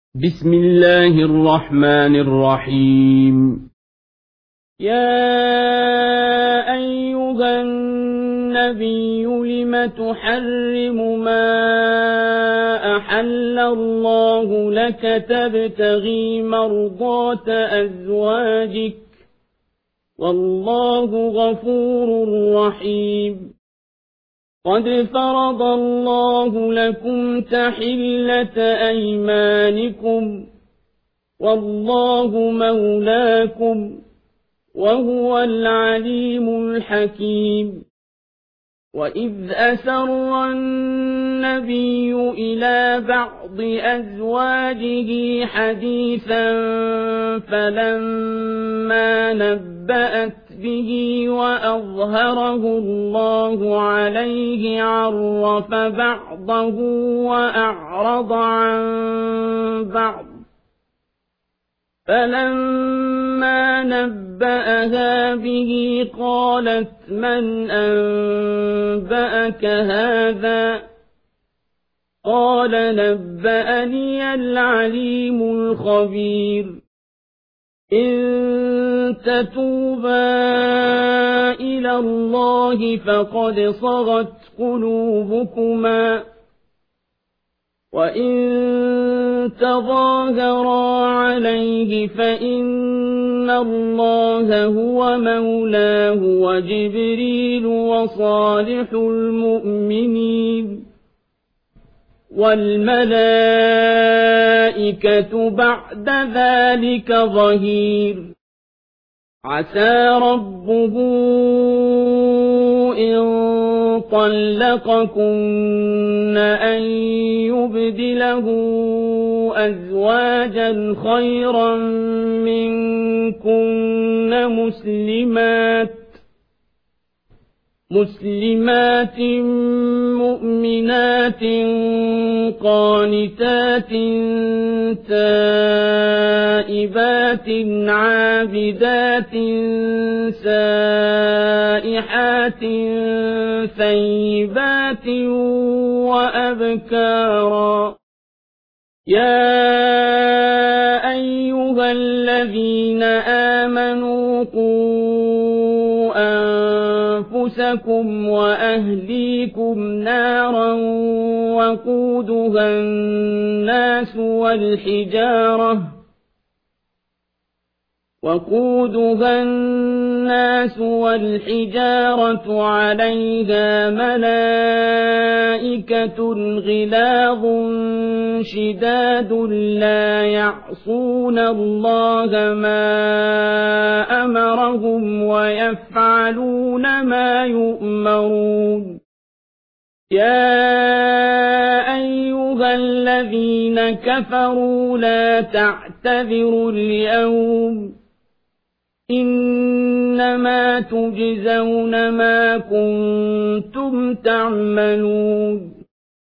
بسم الله الرحمن الرحيم. يا أيها النبي لم تحرم ما أحل الله لك تبتغي مرضات أزواجك والله غفور رحيم. قد فرض الله لكم تحلة أيمانكم والله مولاكم وهو العليم الحكيم. وإذ أسر النبي إلى بعض أزواجه حديثا فلما نبأت به وأظهره الله عليه عرف بعضه وأعرض عن بعض فلما نبأها به قالت من أنبأك هذا قال نبأني العليم الخبير. إن تتوبا إلى الله فقد صغت قلوبكما وإن تظاهرا عليه فإن الله هو مولاه وجبريل وصالح المؤمنين والملائكة بعد ذلك ظهير. عسى ربه إن طلقكن أن يبدله أزواجا خيرا منكن مسلمات مؤمنات قانتات تائبات عابدات سائحات ثيبات وأبكارا. يا أيها الذين آمنوا قوا أنفسكم وأهليكم نارا وقودها الناس والحجارة عليها ملائكة غلاظ شداد لا يعصون الله ما أمرهم ويفعلون ما يؤمرون. يا أيها الذين كفروا لا تعتذروا اليوم إنما تجزون ما كنتم تعملون.